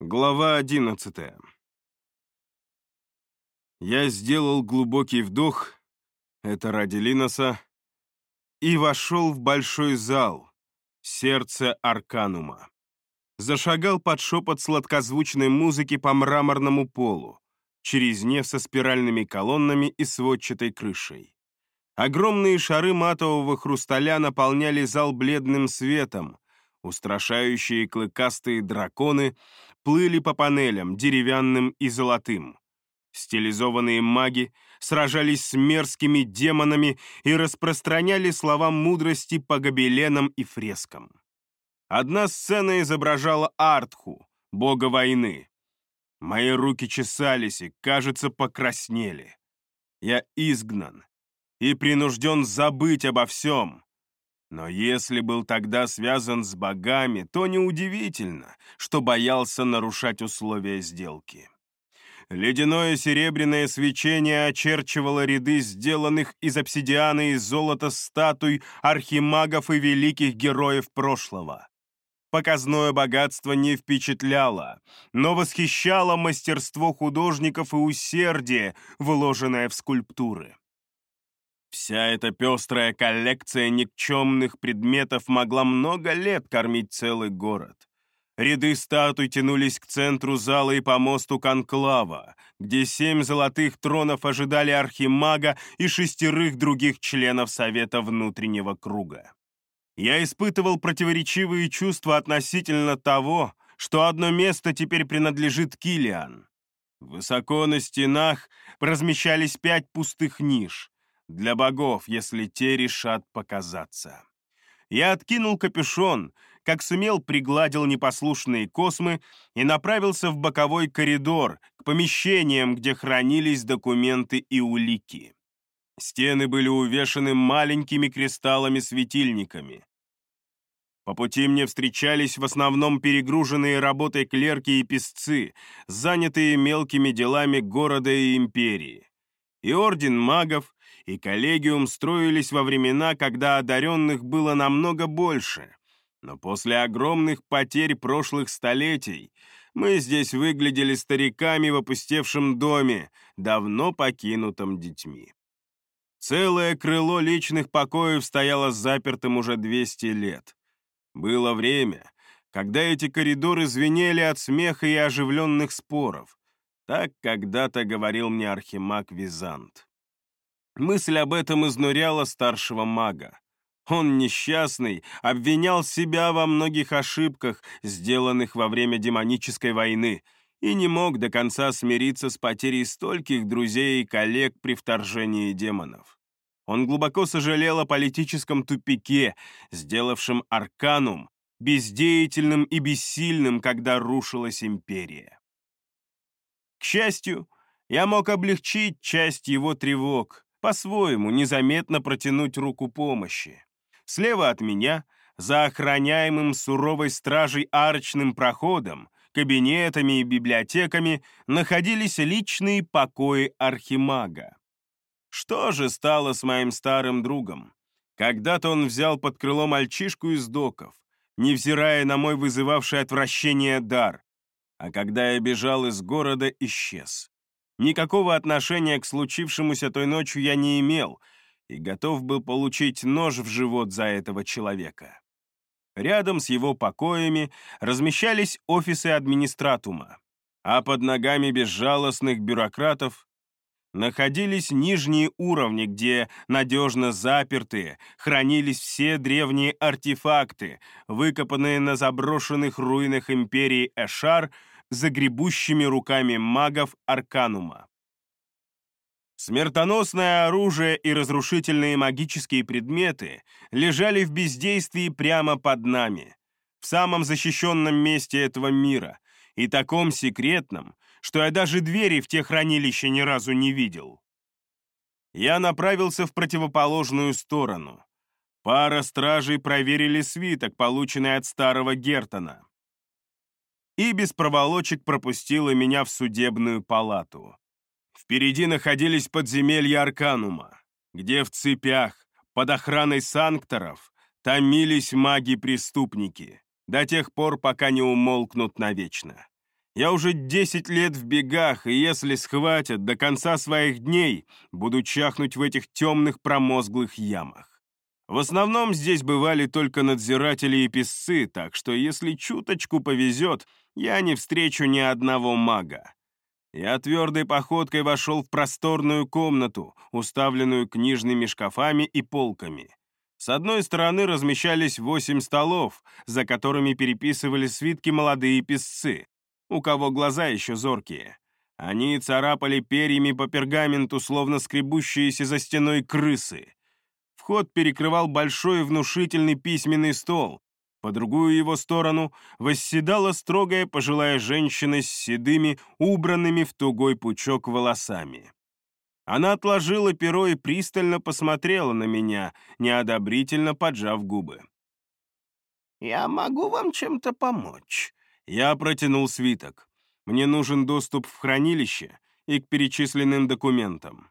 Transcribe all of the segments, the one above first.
Глава 11. Я сделал глубокий вдох, это ради Линоса, и вошел в большой зал, сердце Арканума. Зашагал под шепот сладкозвучной музыки по мраморному полу, через неф со спиральными колоннами и сводчатой крышей. Огромные шары матового хрусталя наполняли зал бледным светом, устрашающие клыкастые драконы плыли по панелям, деревянным и золотым. Стилизованные маги сражались с мерзкими демонами и распространяли слова мудрости по гобеленам и фрескам. Одна сцена изображала Артху, бога войны. Мои руки чесались и, кажется, покраснели. Я изгнан и принужден забыть обо всем. Но если был тогда связан с богами, то неудивительно, что боялся нарушать условия сделки. Ледяное серебряное свечение очерчивало ряды сделанных из обсидиана и золота статуй архимагов и великих героев прошлого. Показное богатство не впечатляло, но восхищало мастерство художников и усердие, вложенное в скульптуры. Вся эта пестрая коллекция никчемных предметов могла много лет кормить целый город. Ряды статуй тянулись к центру зала и по мосту конклава, где 7 золотых тронов ожидали архимага и 6 других членов Совета внутреннего круга. Я испытывал противоречивые чувства относительно того, что одно место теперь принадлежит Килиан. Высоко на стенах размещались 5 пустых ниш, для богов, если те решат показаться. Я откинул капюшон, как сумел, пригладил непослушные космы и направился в боковой коридор к помещениям, где хранились документы и улики. Стены были увешаны маленькими кристаллами-светильниками. По пути мне встречались в основном перегруженные работой клерки и писцы, занятые мелкими делами города и империи. И орден магов, и коллегиум строились во времена, когда одаренных было намного больше. Но после огромных потерь прошлых столетий мы здесь выглядели стариками в опустевшем доме, давно покинутом детьми. Целое крыло личных покоев стояло запертым уже 200 лет. Было время, когда эти коридоры звенели от смеха и оживленных споров. Так когда-то говорил мне архимаг Визант. Мысль об этом изнуряла старшего мага. Он, несчастный, обвинял себя во многих ошибках, сделанных во время демонической войны, и не мог до конца смириться с потерей стольких друзей и коллег при вторжении демонов. Он глубоко сожалел о политическом тупике, сделавшем Арканум бездеятельным и бессильным, когда рушилась империя. К счастью, я мог облегчить часть его тревог, по-своему незаметно протянуть руку помощи. Слева от меня, за охраняемым суровой стражей арочным проходом, кабинетами и библиотеками, находились личные покои архимага. Что же стало с моим старым другом? Когда-то он взял под крыло мальчишку из доков, невзирая на мой вызывавший отвращение дар, а когда я бежал из города, исчез. Никакого отношения к случившемуся той ночью я не имел и готов был получить нож в живот за этого человека. Рядом с его покоями размещались офисы администратума, а под ногами безжалостных бюрократов находились нижние уровни, где, надежно запертые, хранились все древние артефакты, выкопанные на заброшенных руинах империи Эшар загребущими руками магов Арканума. Смертоносное оружие и разрушительные магические предметы лежали в бездействии прямо под нами, в самом защищенном месте этого мира, и таком секретном, что я даже двери в те хранилища ни разу не видел. Я направился в противоположную сторону. Пара стражей проверили свиток, полученный от старого Гертона, и без проволочек пропустила меня в судебную палату. Впереди находились подземелья Арканума, где в цепях, под охраной санкторов, томились маги-преступники, до тех пор, пока не умолкнут навечно. Я уже 10 лет в бегах, и если схватят до конца своих дней, буду чахнуть в этих темных промозглых ямах. В основном здесь бывали только надзиратели и песцы, так что если чуточку повезет, я не встречу ни одного мага. Я твердой походкой вошел в просторную комнату, уставленную книжными шкафами и полками. С одной стороны размещались 8 столов, за которыми переписывали свитки молодые писцы, у кого глаза еще зоркие. Они царапали перьями по пергаменту, словно скребущиеся за стеной крысы. Вход перекрывал большой внушительный письменный стол. По другую его сторону восседала строгая пожилая женщина с седыми, убранными в тугой пучок волосами. Она отложила перо и пристально посмотрела на меня, неодобрительно поджав губы. «Я могу вам чем-то помочь?» Я протянул свиток. Мне нужен доступ в хранилище и к перечисленным документам.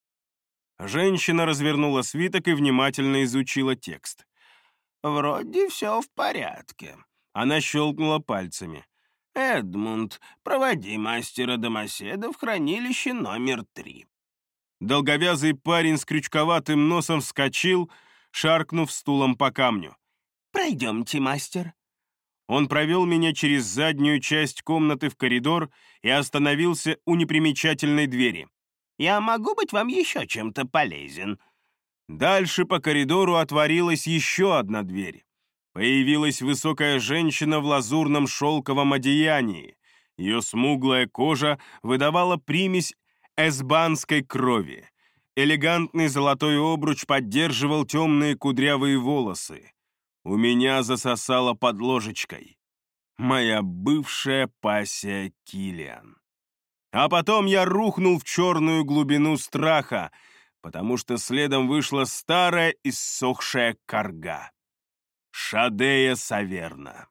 Женщина развернула свиток и внимательно изучила текст. «Вроде все в порядке». Она щелкнула пальцами. «Эдмунд, проводи мастера-домоседа в хранилище номер 3». Долговязый парень с крючковатым носом вскочил, шаркнув стулом по камню. «Пройдемте, мастер». Он провел меня через заднюю часть комнаты в коридор и остановился у непримечательной двери. «Я могу быть вам еще чем-то полезен?» Дальше по коридору отворилась еще одна дверь. Появилась высокая женщина в лазурном шелковом одеянии. Ее смуглая кожа выдавала примесь эсбанской крови. Элегантный золотой обруч поддерживал темные кудрявые волосы. У меня засосало под ложечкой. Моя бывшая пассия Киллиан. А потом я рухнул в черную глубину страха, потому что следом вышла старая иссохшая карга. Шадея Саверна.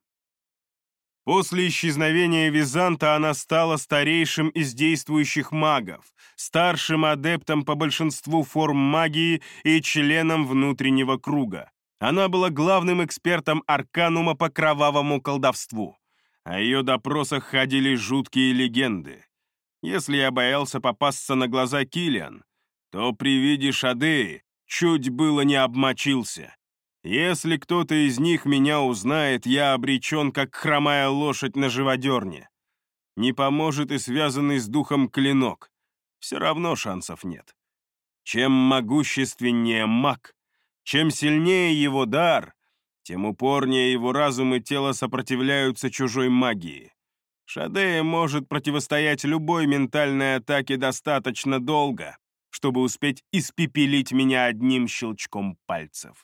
После исчезновения Византа она стала старейшим из действующих магов, старшим адептом по большинству форм магии и членом внутреннего круга. Она была главным экспертом Арканума по кровавому колдовству. О ее допросах ходили жуткие легенды. Если я боялся попасться на глаза Киллиан, то при виде Шадеи чуть было не обмочился. Если кто-то из них меня узнает, я обречен, как хромая лошадь на живодерне. Не поможет и связанный с духом клинок. Все равно шансов нет. Чем могущественнее маг, чем сильнее его дар, тем упорнее его разум и тело сопротивляются чужой магии. Шадея может противостоять любой ментальной атаке достаточно долго, чтобы успеть испепелить меня одним щелчком пальцев.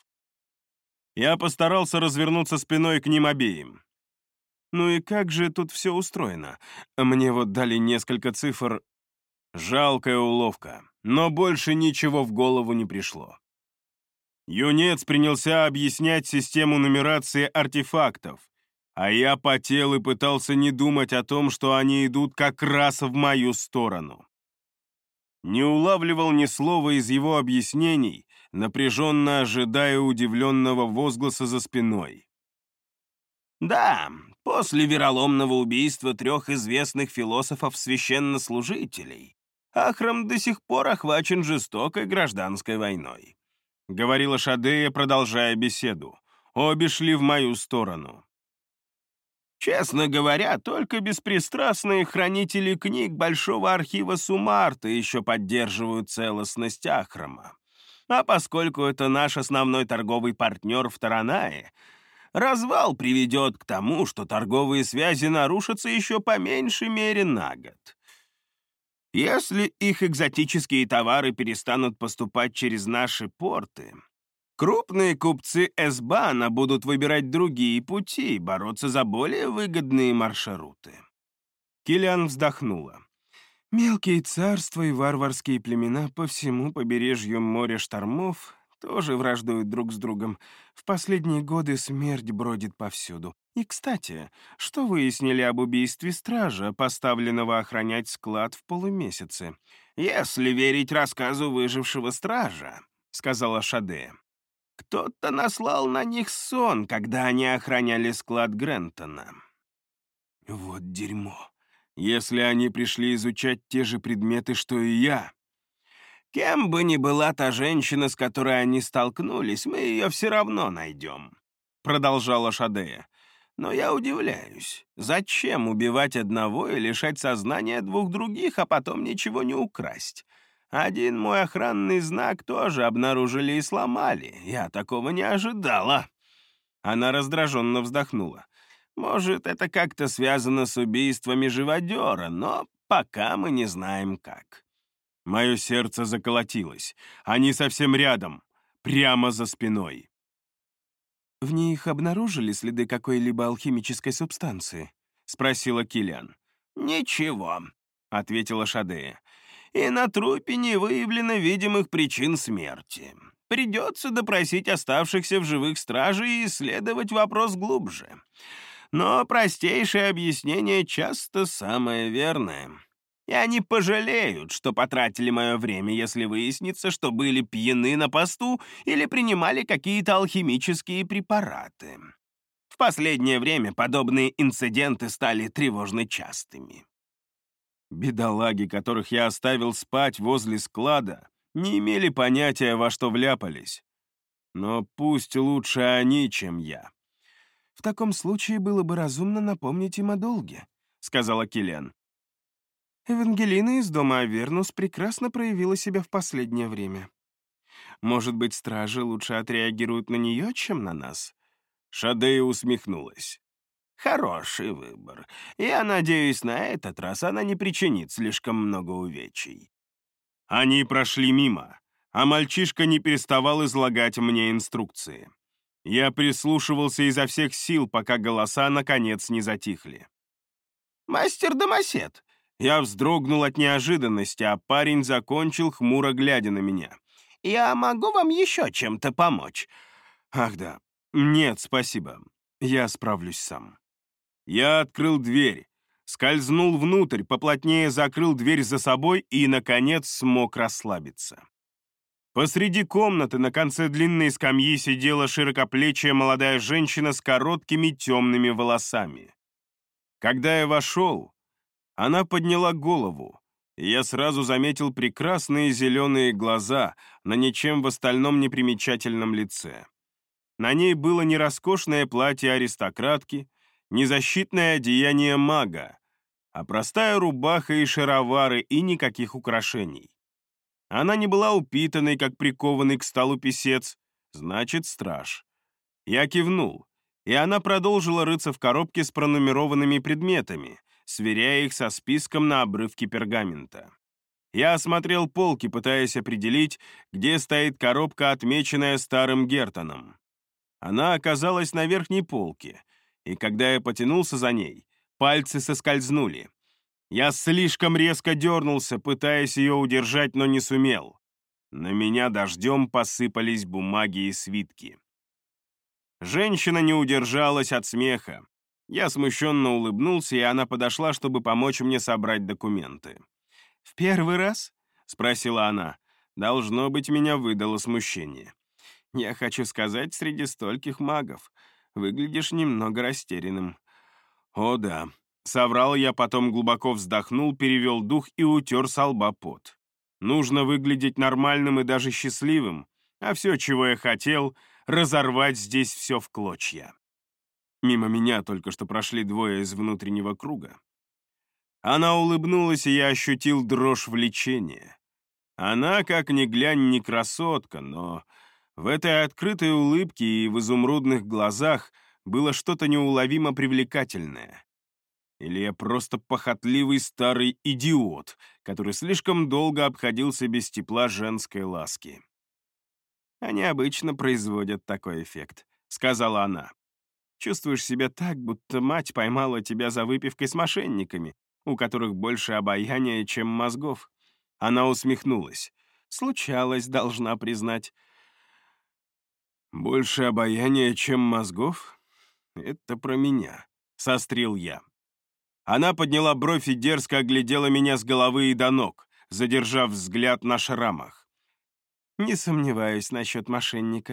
Я постарался развернуться спиной к ним обеим. Ну и как же тут все устроено? Мне вот дали несколько цифр. Жалкая уловка, но больше ничего в голову не пришло. Юнец принялся объяснять систему нумерации артефактов, а я потел и пытался не думать о том, что они идут как раз в мою сторону. Не улавливал ни слова из его объяснений, напряженно ожидая удивленного возгласа за спиной. «Да, после вероломного убийства 3 известных философов-священнослужителей Ахрам до сих пор охвачен жестокой гражданской войной», — говорила Шадея, продолжая беседу. Обе шли в мою сторону. «Честно говоря, только беспристрастные хранители книг Большого архива Сумарта еще поддерживают целостность Ахрама. А поскольку это наш основной торговый партнер в Таранае, развал приведет к тому, что торговые связи нарушатся еще по меньшей мере на год. Если их экзотические товары перестанут поступать через наши порты, крупные купцы Эсбана будут выбирать другие пути и бороться за более выгодные маршруты». Киллиан вздохнула. «Мелкие царства и варварские племена по всему побережью моря штормов тоже враждуют друг с другом. В последние годы смерть бродит повсюду. И, кстати, что выяснили об убийстве стража, поставленного охранять склад в полумесяце?» «Если верить рассказу выжившего стража», — сказала Шадея, «кто-то наслал на них сон, когда они охраняли склад Грентона». «Вот дерьмо. Если они пришли изучать те же предметы, что и я. Кем бы ни была та женщина, с которой они столкнулись, мы ее все равно найдем», — продолжала Шадея. «Но я удивляюсь, зачем убивать одного и лишать сознания двух других, а потом ничего не украсть? Один мой охранный знак тоже обнаружили и сломали. Я такого не ожидала». Она раздраженно вздохнула. «Может, это как-то связано с убийствами живодера, но пока мы не знаем как». Мое сердце заколотилось. Они совсем рядом, прямо за спиной. «В них обнаружили следы какой-либо алхимической субстанции?» — спросила Киллиан. «Ничего», — ответила Шадея. «И на трупе не выявлено видимых причин смерти. Придется допросить оставшихся в живых стражей и исследовать вопрос глубже. Но простейшее объяснение часто самое верное. И они пожалеют, что потратили мое время, если выяснится, что были пьяны на посту или принимали какие-то алхимические препараты. В последнее время подобные инциденты стали тревожно частыми». Бедолаги, которых я оставил спать возле склада, не имели понятия, во что вляпались. Но пусть лучше они, чем я. «В таком случае было бы разумно напомнить им о долге», — сказала Киллиан. «Евангелина из дома Авернус прекрасно проявила себя в последнее время. Может быть, стражи лучше отреагируют на нее, чем на нас?» Шадея усмехнулась. «Хороший выбор. Я надеюсь, на этот раз она не причинит слишком много увечий». Они прошли мимо, а мальчишка не переставал излагать мне инструкции. Я прислушивался изо всех сил, пока голоса наконец не затихли. «Мастер Домосед!» Я вздрогнул от неожиданности, а парень закончил, хмуро глядя на меня. «Я могу вам еще чем-то помочь?» «Ах да. Нет, спасибо. Я справлюсь сам». Я открыл дверь, скользнул внутрь, поплотнее закрыл дверь за собой и, наконец, смог расслабиться. Посреди комнаты на конце длинной скамьи сидела широкоплечая молодая женщина с короткими темными волосами. Когда я вошел, она подняла голову, и я сразу заметил прекрасные зеленые глаза на ничем в остальном непримечательном лице. На ней было не роскошное платье аристократки, не защитное одеяние мага, а простая рубаха и шаровары, и никаких украшений. Она не была упитанной, как прикованный к столу писец, значит, страж. Я кивнул, и она продолжила рыться в коробке с пронумерованными предметами, сверяя их со списком на обрывке пергамента. Я осмотрел полки, пытаясь определить, где стоит коробка, отмеченная старым Гертоном. Она оказалась на верхней полке, и когда я потянулся за ней, пальцы соскользнули. Я слишком резко дернулся, пытаясь ее удержать, но не сумел. На меня дождем посыпались бумаги и свитки. Женщина не удержалась от смеха. Я смущенно улыбнулся, и она подошла, чтобы помочь мне собрать документы. «В первый раз?» — спросила она. Должно быть, меня выдало смущение. «Я хочу сказать, среди стольких магов выглядишь немного растерянным». «О да», — соврал я, потом глубоко вздохнул, перевел дух и утер со лба пот. «Нужно выглядеть нормальным и даже счастливым, а все, чего я хотел, разорвать здесь все в клочья». Мимо меня только что прошли двое из внутреннего круга. Она улыбнулась, и я ощутил дрожь влечения. Она, как ни глянь, не красотка, но в этой открытой улыбке и в изумрудных глазах было что-то неуловимо привлекательное. Или я просто похотливый старый идиот, который слишком долго обходился без тепла женской ласки. «Они обычно производят такой эффект», — сказала она. «Чувствуешь себя так, будто мать поймала тебя за выпивкой с мошенниками, у которых больше обаяния, чем мозгов». Она усмехнулась. «Случалось, должна признать». «Больше обаяния, чем мозгов? Это про меня», — сострил я. Она подняла бровь и дерзко оглядела меня с головы и до ног, задержав взгляд на шрамах. «Не сомневаюсь насчет мошенника.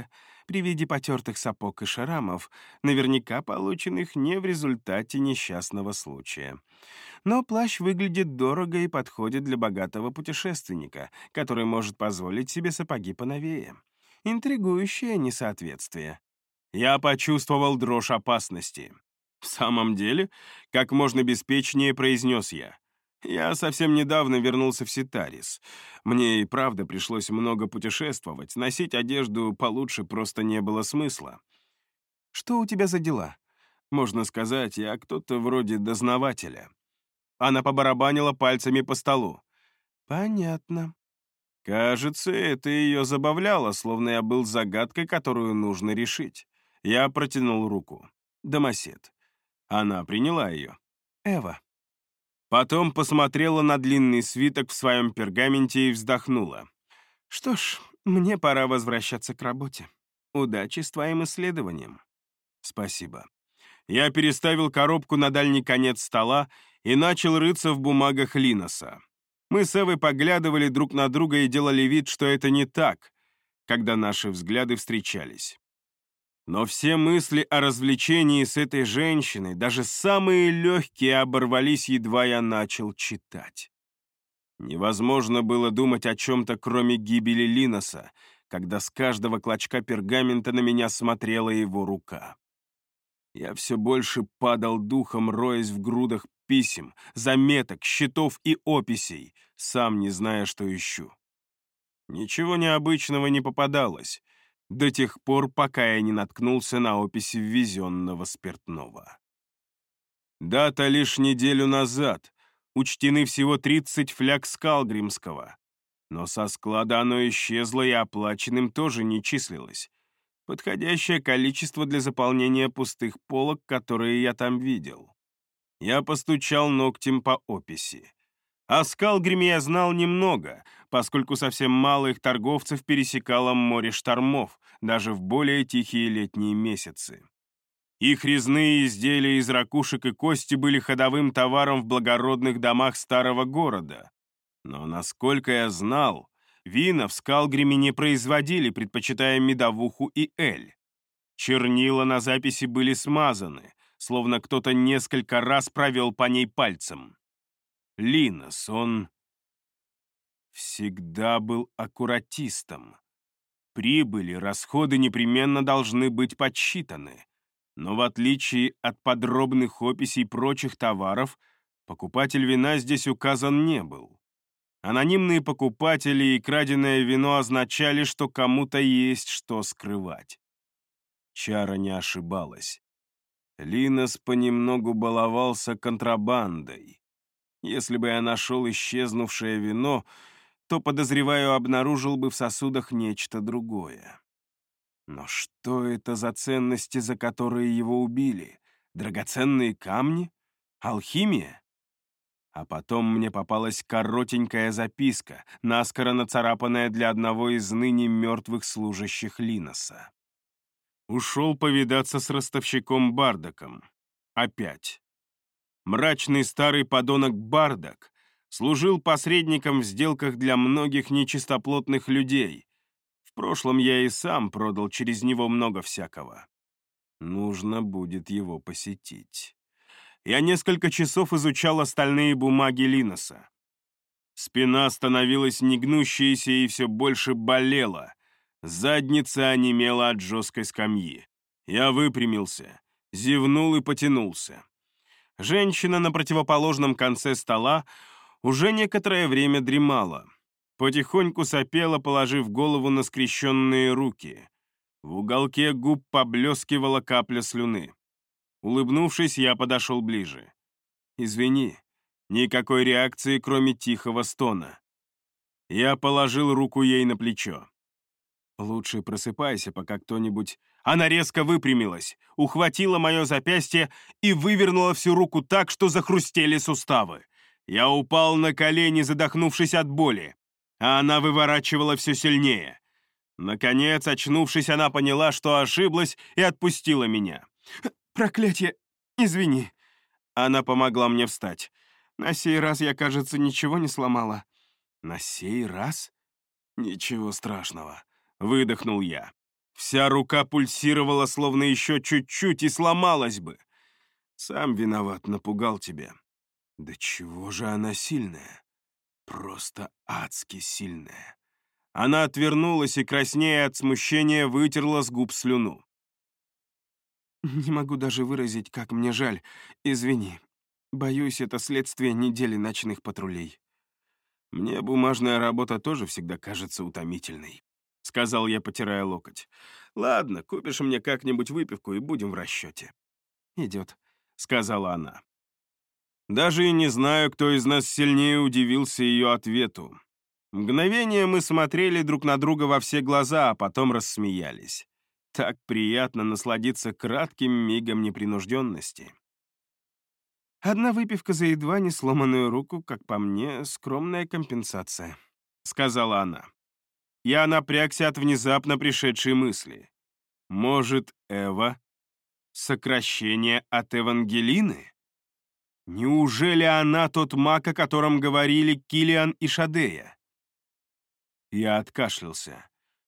при виде потертых сапог и шрамов, наверняка полученных не в результате несчастного случая. Но плащ выглядит дорого и подходит для богатого путешественника, который может позволить себе сапоги поновее. Интригующее несоответствие. Я почувствовал дрожь опасности. «В самом деле?» — как можно беспечнее произнес я. «Я совсем недавно вернулся в Ситарис. Мне и правда пришлось много путешествовать, носить одежду получше просто не было смысла. Что у тебя за дела? Можно сказать, я кто-то вроде дознавателя». Она побарабанила пальцами по столу. «Понятно». Кажется, это ее забавляло, словно я был загадкой, которую нужно решить. Я протянул руку. Домосед. Она приняла ее. Эва. Потом посмотрела на длинный свиток в своем пергаменте и вздохнула. «Что ж, мне пора возвращаться к работе. Удачи с твоим исследованием». «Спасибо». Я переставил коробку на дальний конец стола и начал рыться в бумагах Линоса. Мы с Эвой поглядывали друг на друга и делали вид, что это не так, когда наши взгляды встречались. Но все мысли о развлечении с этой женщиной, даже самые легкие, оборвались, едва я начал читать. Невозможно было думать о чем-то, кроме гибели Линоса, когда с каждого клочка пергамента на меня смотрела его рука. Я все больше падал духом, роясь в грудах писем, заметок, счетов и описей, сам не зная, что ищу. Ничего необычного не попадалось, до тех пор, пока я не наткнулся на описи ввезенного спиртного. Дата лишь неделю назад, учтены всего 30 фляг скалгримского, но со склада оно исчезло и оплаченным тоже не числилось. Подходящее количество для заполнения пустых полок, которые я там видел. Я постучал ногтем по описи. О Скалгриме я знал немного, поскольку совсем мало их торговцев пересекало море штормов, даже в более тихие летние месяцы. Их резные изделия из ракушек и кости были ходовым товаром в благородных домах старого города. Но, насколько я знал, вина в Скалгриме не производили, предпочитая медовуху и эль. Чернила на записи были смазаны, словно кто-то несколько раз провел по ней пальцем. Линос, он всегда был аккуратистом. Прибыли, расходы непременно должны быть подсчитаны. Но в отличие от подробных описей прочих товаров, покупатель вина здесь указан не был. Анонимные покупатели и краденое вино означали, что кому-то есть что скрывать. Чара не ошибалась. Линос понемногу баловался контрабандой. Если бы я нашел исчезнувшее вино, то, подозреваю, обнаружил бы в сосудах нечто другое. Но что это за ценности, за которые его убили? Драгоценные камни? Алхимия? А потом мне попалась коротенькая записка, наскоро нацарапанная для одного из ныне мертвых служащих Линоса. Ушел повидаться с ростовщиком Бардаком. Опять. Мрачный старый подонок Бардак служил посредником в сделках для многих нечистоплотных людей. В прошлом я и сам продал через него много всякого. Нужно будет его посетить. Я несколько часов изучал остальные бумаги Линоса. Спина становилась негнущейся и все больше болела. Задница онемела от жесткой скамьи. Я выпрямился, зевнул и потянулся. Женщина на противоположном конце стола уже некоторое время дремала. Потихоньку сопела, положив голову на скрещенные руки. В уголке губ поблескивала капля слюны. Улыбнувшись, я подошел ближе. «Извини, никакой реакции, кроме тихого стона». Я положил руку ей на плечо. «Лучше просыпайся, пока кто-нибудь...» Она резко выпрямилась, ухватила мое запястье и вывернула всю руку так, что захрустели суставы. Я упал на колени, задохнувшись от боли, а она выворачивала все сильнее. Наконец, очнувшись, она поняла, что ошиблась, и отпустила меня. «Проклятие! Извини!» Она помогла мне встать. «На сей раз я, кажется, ничего не сломала». «На сей раз?» «Ничего страшного», — выдохнул я. Вся рука пульсировала, словно еще чуть-чуть, и сломалась бы. Сам виноват, напугал тебя. Да чего же она сильная? Просто адски сильная. Она отвернулась и, краснея от смущения, вытерла с губ слюну. «Не могу даже выразить, как мне жаль. Извини. Боюсь, это следствие недели ночных патрулей». «Мне бумажная работа тоже всегда кажется утомительной», — сказал я, потирая локоть. «Ладно, купишь мне как-нибудь выпивку и будем в расчете». «Идет», — сказала она. Даже и не знаю, кто из нас сильнее удивился ее ответу. Мгновение мы смотрели друг на друга во все глаза, а потом рассмеялись. Так приятно насладиться кратким мигом непринужденности. «Одна выпивка за едва не сломанную руку, как по мне, скромная компенсация», — сказала она. Я напрягся от внезапно пришедшей мысли. Может, Эва — сокращение от Евангелины? Неужели она тот маг, о котором говорили Килиан и Шадея? Я откашлялся.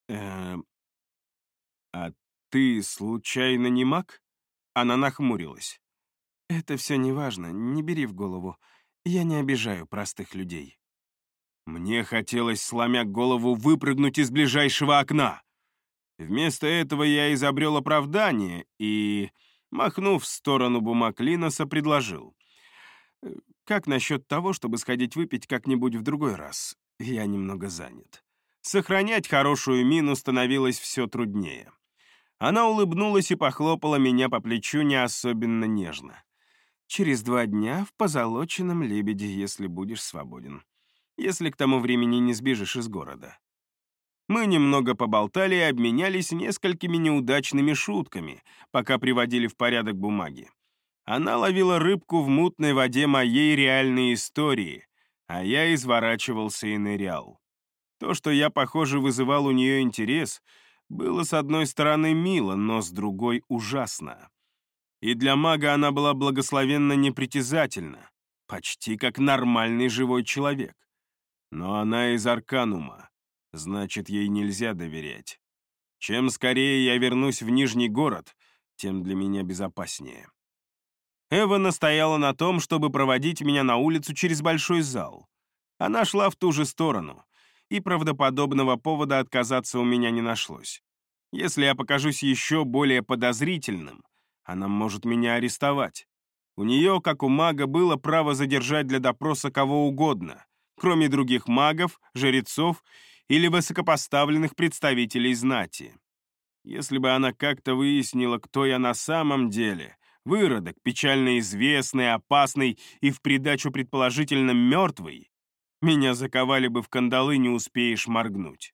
А ты, случайно, не маг?» Она нахмурилась. «Это все неважно, не бери в голову. Я не обижаю простых людей». Мне хотелось, сломя голову, выпрыгнуть из ближайшего окна. Вместо этого я изобрел оправдание и, махнув в сторону бумаг Линоса, предложил. «Как насчет того, чтобы сходить выпить как-нибудь в другой раз? Я немного занят». Сохранять хорошую мину становилось все труднее. Она улыбнулась и похлопала меня по плечу не особенно нежно. «Через 2 дня в позолоченном лебеде, если будешь свободен. Если к тому времени не сбежишь из города». Мы немного поболтали и обменялись несколькими неудачными шутками, пока приводили в порядок бумаги. Она ловила рыбку в мутной воде моей реальной истории, а я изворачивался и нырял. То, что я, похоже, вызывал у нее интерес, было с одной стороны мило, но с другой ужасно. И для мага она была благословенно непритязательна, почти как нормальный живой человек. Но она из Арканума, значит, ей нельзя доверять. Чем скорее я вернусь в Нижний город, тем для меня безопаснее. Эва настояла на том, чтобы проводить меня на улицу через большой зал. Она шла в ту же сторону, и правдоподобного повода отказаться у меня не нашлось. Если я покажусь еще более подозрительным, она может меня арестовать. У нее, как у мага, было право задержать для допроса кого угодно, кроме других магов, жрецов или высокопоставленных представителей знати. Если бы она как-то выяснила, кто я на самом деле, выродок, печально известный, опасный и в придачу предположительно мертвый, меня заковали бы в кандалы, не успеешь моргнуть.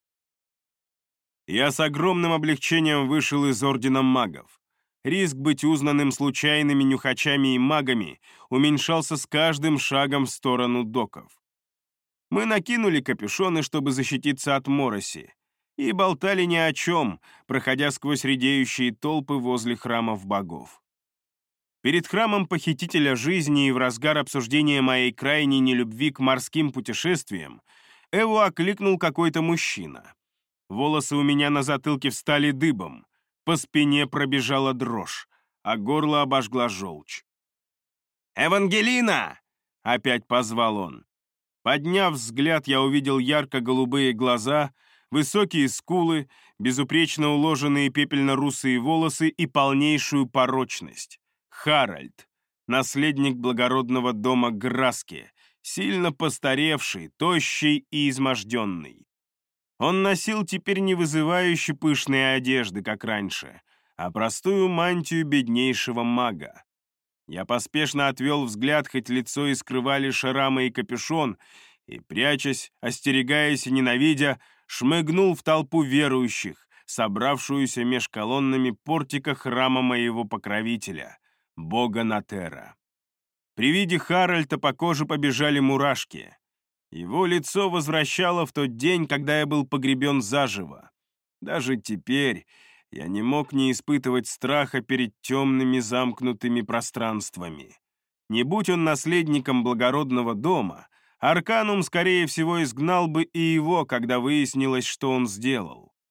Я с огромным облегчением вышел из Ордена магов. Риск быть узнанным случайными нюхачами и магами уменьшался с каждым шагом в сторону доков. Мы накинули капюшоны, чтобы защититься от мороси, и болтали ни о чем, проходя сквозь редеющие толпы возле храмов богов. Перед храмом Похитителя жизни и в разгар обсуждения моей крайней нелюбви к морским путешествиям Эву окликнул какой-то мужчина. Волосы у меня на затылке встали дыбом, по спине пробежала дрожь, а горло обожгла желчь. «Евангелина!» — опять позвал он. Подняв взгляд, я увидел ярко-голубые глаза, высокие скулы, безупречно уложенные пепельно-русые волосы и полнейшую порочность. Харальд, наследник благородного дома Граски, сильно постаревший, тощий и изможденный. Он носил теперь не вызывающие пышные одежды, как раньше, а простую мантию беднейшего мага. Я поспешно отвел взгляд, хоть лицо и скрывали шрамы и капюшон, и, прячась, остерегаясь и ненавидя, шмыгнул в толпу верующих, собравшуюся меж колоннами портика храма моего покровителя, бога Натера. При виде Харальда по коже побежали мурашки. Его лицо возвращало в тот день, когда я был погребен заживо. Даже теперь я не мог не испытывать страха перед темными замкнутыми пространствами. Не будь он наследником благородного дома, Арканум, скорее всего, изгнал бы и его, когда выяснилось, что он сделал.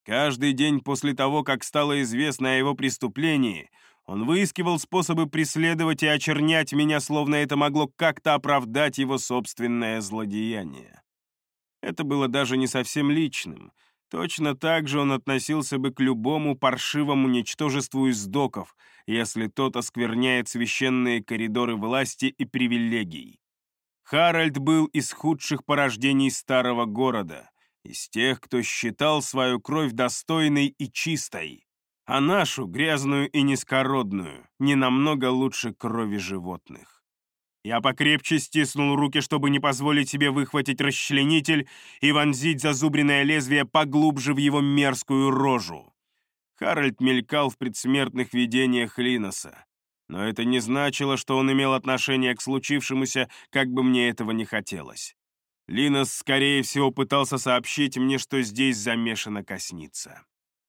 Каждый день после того, как стало известно о его преступлении, он выискивал способы преследовать и очернять меня, словно это могло как-то оправдать его собственное злодеяние. Это было даже не совсем личным. Точно так же он относился бы к любому паршивому ничтожеству из доков, если тот оскверняет священные коридоры власти и привилегий. Харальд был из худших порождений старого города, из тех, кто считал свою кровь достойной и чистой, а нашу, грязную и низкородную, не намного лучше крови животных. Я покрепче стиснул руки, чтобы не позволить себе выхватить расчленитель и вонзить зазубренное лезвие поглубже в его мерзкую рожу. Харальд мелькал в предсмертных видениях Линоса, но это не значило, что он имел отношение к случившемуся, как бы мне этого не хотелось. Линос, скорее всего, пытался сообщить мне, что здесь замешана косница.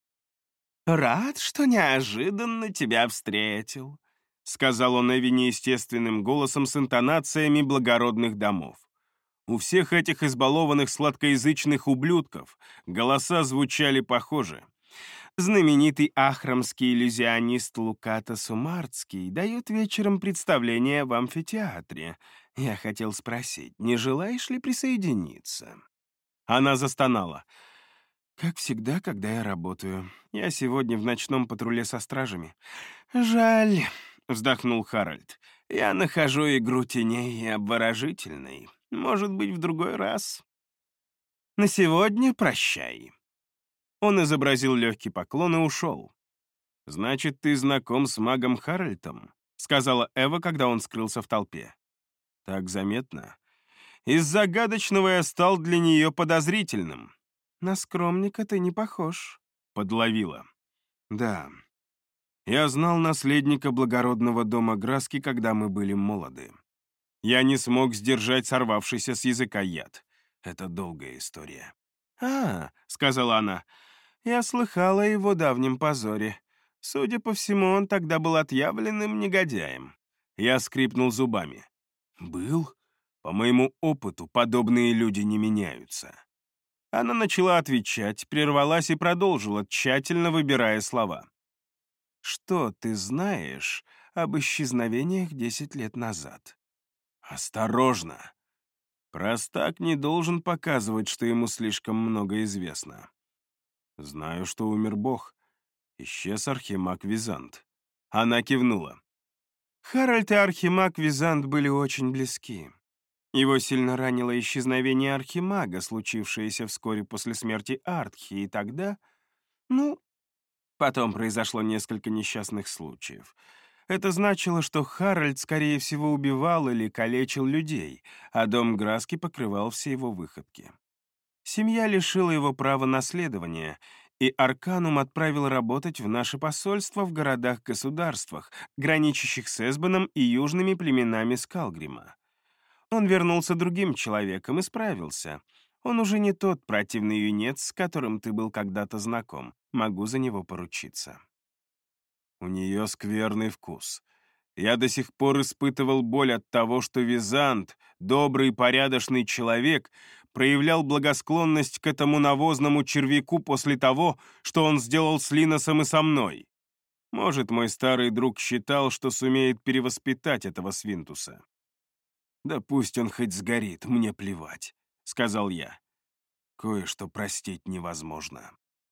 «Рад, что неожиданно тебя встретил», — сказал он Эви неестественным голосом с интонациями благородных домов. У всех этих избалованных сладкоязычных ублюдков голоса звучали похоже. «Знаменитый ахрамский иллюзионист Луката Сумарцкий дает вечером представление в амфитеатре. Я хотел спросить, не желаешь ли присоединиться?» Она застонала. «Как всегда, когда я работаю. Я сегодня в ночном патруле со стражами». «Жаль», — вздохнул Харальд. «Я нахожу игру теней обворожительной. Может быть, в другой раз. На сегодня прощай». Он изобразил легкий поклон и ушел. «Значит, ты знаком с магом Харальдом?» — сказала Эва, когда он скрылся в толпе. «Так заметно. Из загадочного я стал для нее подозрительным». «На скромника ты не похож», — подловила. «Да. Я знал наследника благородного дома Граски, когда мы были молоды. Я не смог сдержать сорвавшийся с языка яд. Это долгая история». — сказала она, — «я слыхала о его давнем позоре. Судя по всему, он тогда был отъявленным негодяем». Я скрипнул зубами. «Был? По моему опыту, подобные люди не меняются». Она начала отвечать, прервалась и продолжила, тщательно выбирая слова. «Что ты знаешь об исчезновениях 10 лет назад?» «Осторожно! Простак не должен показывать, что ему слишком много известно. Знаю, что умер бог. Исчез архимаг Визант». Она кивнула. Харальд и архимаг Визант были очень близки. Его сильно ранило исчезновение архимага, случившееся вскоре после смерти Артхи, и тогда... Потом произошло несколько несчастных случаев. Это значило, что Харальд, скорее всего, убивал или калечил людей, а дом Граски покрывал все его выходки. Семья лишила его права наследования, и Арканум отправил работать в наше посольство в городах-государствах, граничащих с Эсбаном и южными племенами Скалгрима. Он вернулся другим человеком и справился. Он уже не тот противный юнец, с которым ты был когда-то знаком. Могу за него поручиться. У нее скверный вкус. Я до сих пор испытывал боль от того, что Визант, добрый и порядочный человек, проявлял благосклонность к этому навозному червяку после того, что он сделал с Линосом и со мной. Может, мой старый друг считал, что сумеет перевоспитать этого свинтуса. «Да пусть он хоть сгорит, мне плевать», — сказал я. «Кое-что простить невозможно».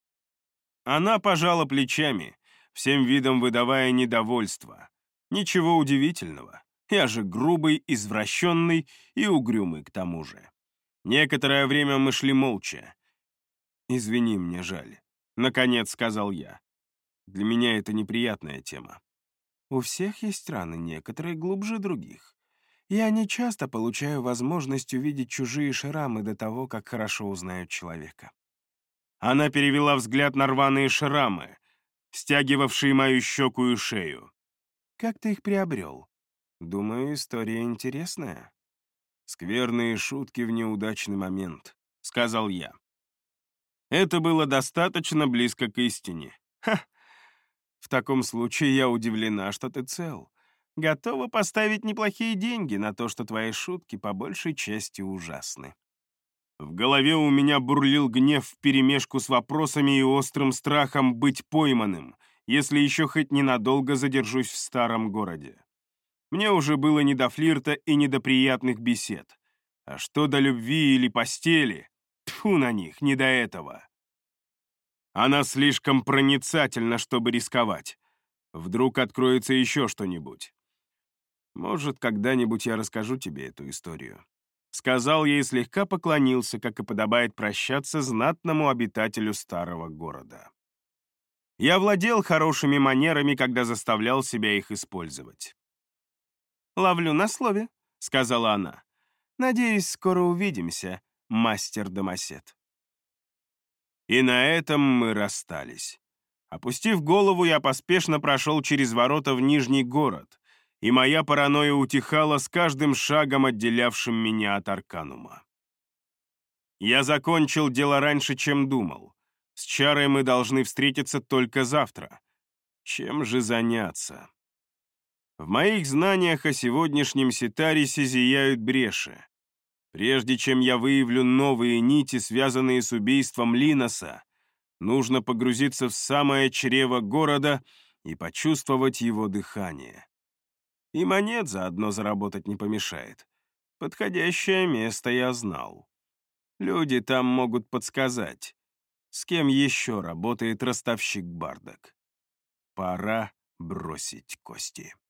Она пожала плечами, всем видом выдавая недовольство. Ничего удивительного. Я же грубый, извращенный и угрюмый к тому же. Некоторое время мы шли молча. «Извини, мне жаль», — наконец сказал я. «Для меня это неприятная тема». У всех есть раны, некоторые глубже других. Я не часто получаю возможность увидеть чужие шрамы до того, как хорошо узнают человека. Она перевела взгляд на рваные шрамы, стягивавшие мою щеку и шею. Как ты их приобрел? Думаю, история интересная. «Скверные шутки в неудачный момент», — сказал я. Это было достаточно близко к истине. Ха! В таком случае я удивлена, что ты цел. Готова поставить неплохие деньги на то, что твои шутки по большей части ужасны. В голове у меня бурлил гнев вперемешку с вопросами и острым страхом быть пойманным, если еще хоть ненадолго задержусь в старом городе. Мне уже было не до флирта и не до приятных бесед. А что до любви или постели? Тьфу на них, не до этого. Она слишком проницательна, чтобы рисковать. Вдруг откроется еще что-нибудь. Может, когда-нибудь я расскажу тебе эту историю. Сказал я и слегка поклонился, как и подобает прощаться знатному обитателю старого города. Я владел хорошими манерами, когда заставлял себя их использовать. «Ловлю на слове», — сказала она. «Надеюсь, скоро увидимся, мастер-домосед». И на этом мы расстались. Опустив голову, я поспешно прошел через ворота в Нижний город, и моя паранойя утихала с каждым шагом, отделявшим меня от Арканума. Я закончил дело раньше, чем думал. С Чарой мы должны встретиться только завтра. Чем же заняться? В моих знаниях о сегодняшнем Ситарисе зияют бреши. Прежде чем я выявлю новые нити, связанные с убийством Линоса, нужно погрузиться в самое чрево города и почувствовать его дыхание. И монет заодно заработать не помешает. Подходящее место я знал. Люди там могут подсказать, с кем еще работает ростовщик Бардак. Пора бросить кости.